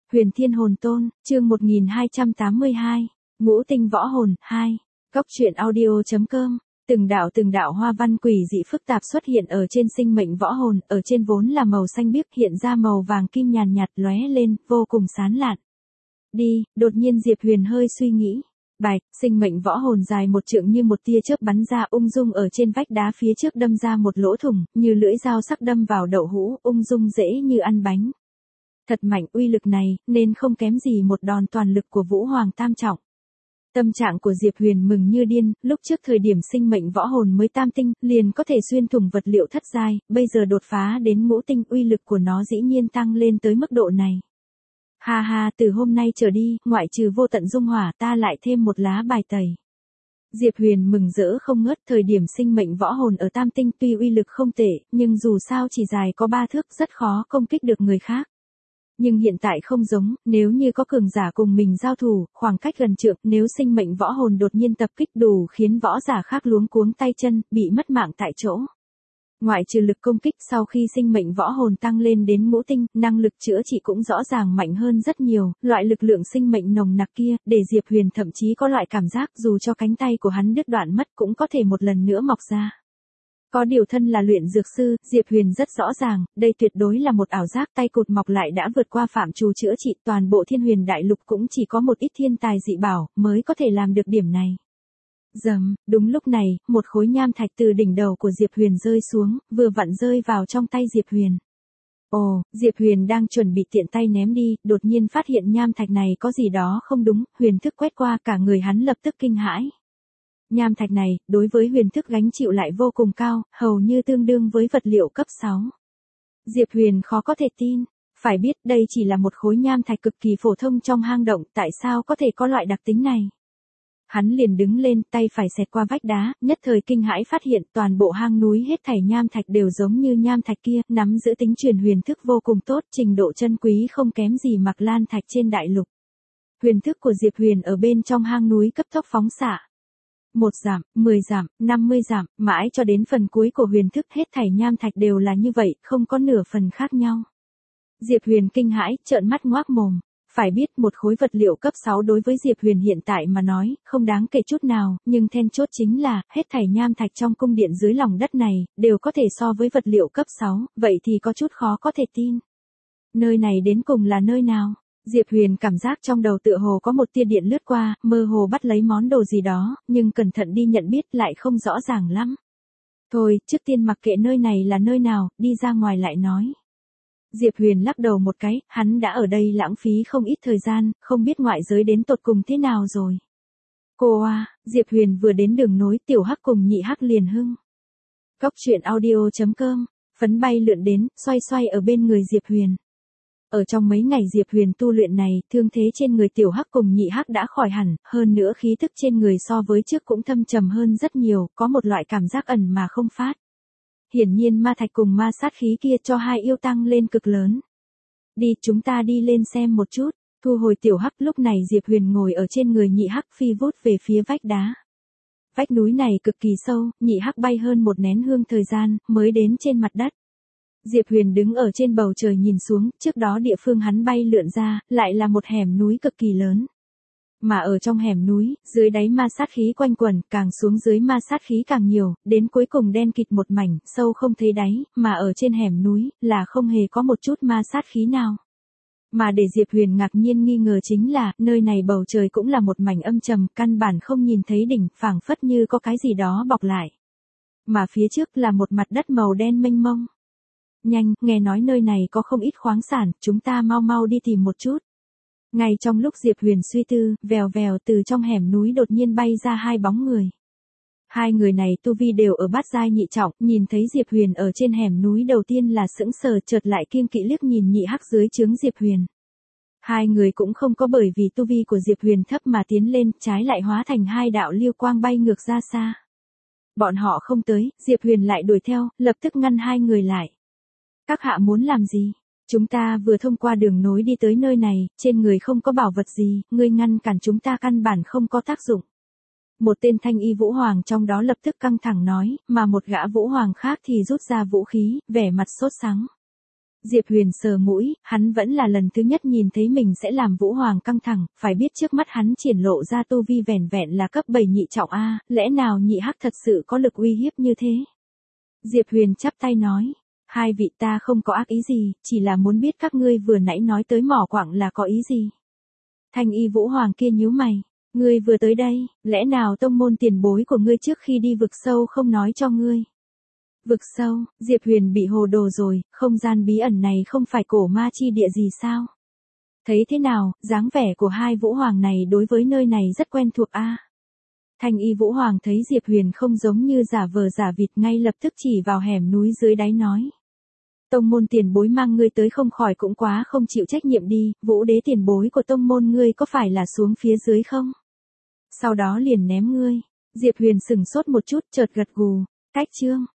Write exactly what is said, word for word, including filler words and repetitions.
Huyền Thiên Hồn Tôn, chương một nghìn hai trăm tám mươi hai, Ngũ Tinh Võ Hồn, hai. Cốc truyện audio.com. Từng đạo từng đạo hoa văn quỷ dị phức tạp xuất hiện ở trên sinh mệnh võ hồn, ở trên vốn là màu xanh biếc hiện ra màu vàng kim nhàn nhạt lóe lên, vô cùng sáng lạn. Đi, đột nhiên Diệp Huyền hơi suy nghĩ. Bạch, sinh mệnh võ hồn dài một trượng như một tia chớp bắn ra ung dung ở trên vách đá phía trước đâm ra một lỗ thủng, như lưỡi dao sắc đâm vào đậu hũ, ung dung dễ như ăn bánh. Thật mạnh, uy lực này, nên không kém gì một đòn toàn lực của Vũ Hoàng Tam Trọng. Tâm trạng của Diệp Huyền mừng như điên, lúc trước thời điểm sinh mệnh võ hồn mới tam tinh, liền có thể xuyên thủng vật liệu thất giai, bây giờ đột phá đến ngũ tinh, uy lực của nó dĩ nhiên tăng lên tới mức độ này. Ha ha, từ hôm nay trở đi, ngoại trừ vô tận dung hỏa, ta lại thêm một lá bài tẩy. Diệp Huyền mừng rỡ không ngớt, thời điểm sinh mệnh võ hồn ở tam tinh tuy uy lực không tệ, nhưng dù sao chỉ dài có ba thước rất khó công kích được người khác. Nhưng hiện tại không giống, nếu như có cường giả cùng mình giao thủ, khoảng cách gần trượng, nếu sinh mệnh võ hồn đột nhiên tập kích đủ khiến võ giả khác luống cuống tay chân, bị mất mạng tại chỗ. Ngoại trừ lực công kích, sau khi sinh mệnh võ hồn tăng lên đến ngũ tinh, năng lực chữa trị cũng rõ ràng mạnh hơn rất nhiều, loại lực lượng sinh mệnh nồng nặc kia, để Diệp Huyền thậm chí có loại cảm giác dù cho cánh tay của hắn đứt đoạn mất cũng có thể một lần nữa mọc ra. Có điều thân là luyện dược sư, Diệp Huyền rất rõ ràng, đây tuyệt đối là một ảo giác, tay cụt mọc lại đã vượt qua phạm trù chữa trị, toàn bộ Thiên Huyền Đại Lục cũng chỉ có một ít thiên tài dị bảo, mới có thể làm được điểm này. Dầm, đúng lúc này, một khối nham thạch từ đỉnh đầu của Diệp Huyền rơi xuống, vừa vặn rơi vào trong tay Diệp Huyền. Ồ, Diệp Huyền đang chuẩn bị tiện tay ném đi, đột nhiên phát hiện nham thạch này có gì đó không đúng, huyền thức quét qua cả người hắn lập tức kinh hãi. Nham thạch này, đối với huyền thức gánh chịu lại vô cùng cao, hầu như tương đương với vật liệu cấp sáu. Diệp Huyền khó có thể tin, phải biết đây chỉ là một khối nham thạch cực kỳ phổ thông trong hang động, tại sao có thể có loại đặc tính này? Hắn liền đứng lên, tay phải xẹt qua vách đá, nhất thời kinh hãi phát hiện toàn bộ hang núi hết thảy nham thạch đều giống như nham thạch kia, nắm giữ tính truyền huyền thức vô cùng tốt, trình độ chân quý không kém gì Mạc Lan thạch trên đại lục. Huyền thức của Diệp Huyền ở bên trong hang núi cấp tốc phóng xạ. Một giảm, mười giảm, năm mươi giảm, mãi cho đến phần cuối của huyền thức hết thảy nham thạch đều là như vậy, không có nửa phần khác nhau. Diệp Huyền kinh hãi, trợn mắt ngoác mồm. Phải biết một khối vật liệu cấp sáu đối với Diệp Huyền hiện tại mà nói, không đáng kể chút nào, nhưng then chốt chính là, hết thảy nham thạch trong cung điện dưới lòng đất này, đều có thể so với vật liệu cấp sáu, vậy thì có chút khó có thể tin. Nơi này đến cùng là nơi nào? Diệp Huyền cảm giác trong đầu tựa hồ có một tia điện lướt qua, mơ hồ bắt lấy món đồ gì đó, nhưng cẩn thận đi nhận biết lại không rõ ràng lắm. Thôi, trước tiên mặc kệ nơi này là nơi nào, đi ra ngoài lại nói. Diệp Huyền lắc đầu một cái, hắn đã ở đây lãng phí không ít thời gian, không biết ngoại giới đến tột cùng thế nào rồi. Cô à, Diệp Huyền vừa đến đường nối, Tiểu Hắc cùng Nhị Hắc liền hưng. Cốc truyện audio.com, phấn bay lượn đến, xoay xoay ở bên người Diệp Huyền. Ở trong mấy ngày Diệp Huyền tu luyện này, thương thế trên người Tiểu Hắc cùng Nhị Hắc đã khỏi hẳn, hơn nữa khí thức trên người so với trước cũng thâm trầm hơn rất nhiều, có một loại cảm giác ẩn mà không phát. Hiển nhiên ma thạch cùng ma sát khí kia cho hai yêu tăng lên cực lớn. Đi, chúng ta đi lên xem một chút. Thu hồi Tiểu Hắc, lúc này Diệp Huyền ngồi ở trên người Nhị Hắc phi vút về phía vách đá. Vách núi này cực kỳ sâu, Nhị Hắc bay hơn một nén hương thời gian, mới đến trên mặt đất. Diệp Huyền đứng ở trên bầu trời nhìn xuống, trước đó địa phương hắn bay lượn ra, lại là một hẻm núi cực kỳ lớn. Mà ở trong hẻm núi, dưới đáy ma sát khí quanh quẩn, càng xuống dưới ma sát khí càng nhiều, đến cuối cùng đen kịt một mảnh, sâu không thấy đáy, mà ở trên hẻm núi, là không hề có một chút ma sát khí nào. Mà để Diệp Huyền ngạc nhiên nghi ngờ chính là, nơi này bầu trời cũng là một mảnh âm trầm, căn bản không nhìn thấy đỉnh, phảng phất như có cái gì đó bọc lại. Mà phía trước là một mặt đất màu đen mênh mông. Nhanh, nghe nói nơi này có không ít khoáng sản, chúng ta mau mau đi tìm một chút. Ngay trong lúc Diệp Huyền suy tư, vèo vèo từ trong hẻm núi đột nhiên bay ra hai bóng người. Hai người này tu vi đều ở bát giai nhị trọng, nhìn thấy Diệp Huyền ở trên hẻm núi đầu tiên là sững sờ, chợt lại kiêng kỵ liếc nhìn Nhị Hắc dưới trướng Diệp Huyền. Hai người cũng không có bởi vì tu vi của Diệp Huyền thấp mà tiến lên, trái lại hóa thành hai đạo lưu quang bay ngược ra xa. Bọn họ không tới, Diệp Huyền lại đuổi theo, lập tức ngăn hai người lại. Các hạ muốn làm gì? Chúng ta vừa thông qua đường nối đi tới nơi này, trên người không có bảo vật gì, ngươi ngăn cản chúng ta căn bản không có tác dụng. Một tên thanh y vũ hoàng trong đó lập tức căng thẳng nói, mà một gã vũ hoàng khác thì rút ra vũ khí, vẻ mặt sốt sắng. Diệp Huyền sờ mũi, hắn vẫn là lần thứ nhất nhìn thấy mình sẽ làm Vũ Hoàng căng thẳng, phải biết trước mắt hắn triển lộ ra tu vi vẻn vẹn là cấp bảy nhị trọng A, lẽ nào nhị hắc thật sự có lực uy hiếp như thế? Diệp Huyền chắp tay nói, hai vị ta không có ác ý gì, chỉ là muốn biết các ngươi vừa nãy nói tới mỏ quặng là có ý gì? Thanh y Vũ Hoàng kia nhíu mày, ngươi vừa tới đây, lẽ nào tông môn tiền bối của ngươi trước khi đi vực sâu không nói cho ngươi? Vực sâu, Diệp Huyền bị hồ đồ rồi, không gian bí ẩn này không phải cổ ma chi địa gì sao? Thấy thế nào, dáng vẻ của hai Vũ Hoàng này đối với nơi này rất quen thuộc a. Thanh y Vũ Hoàng thấy Diệp Huyền không giống như giả vờ giả vịt ngay lập tức chỉ vào hẻm núi dưới đáy nói. Tông môn tiền bối mang ngươi tới không khỏi cũng quá không chịu trách nhiệm đi, Vũ đế tiền bối của tông môn ngươi có phải là xuống phía dưới không? Sau đó liền ném ngươi. Diệp Huyền sừng sốt một chút chợt gật gù, cách chương.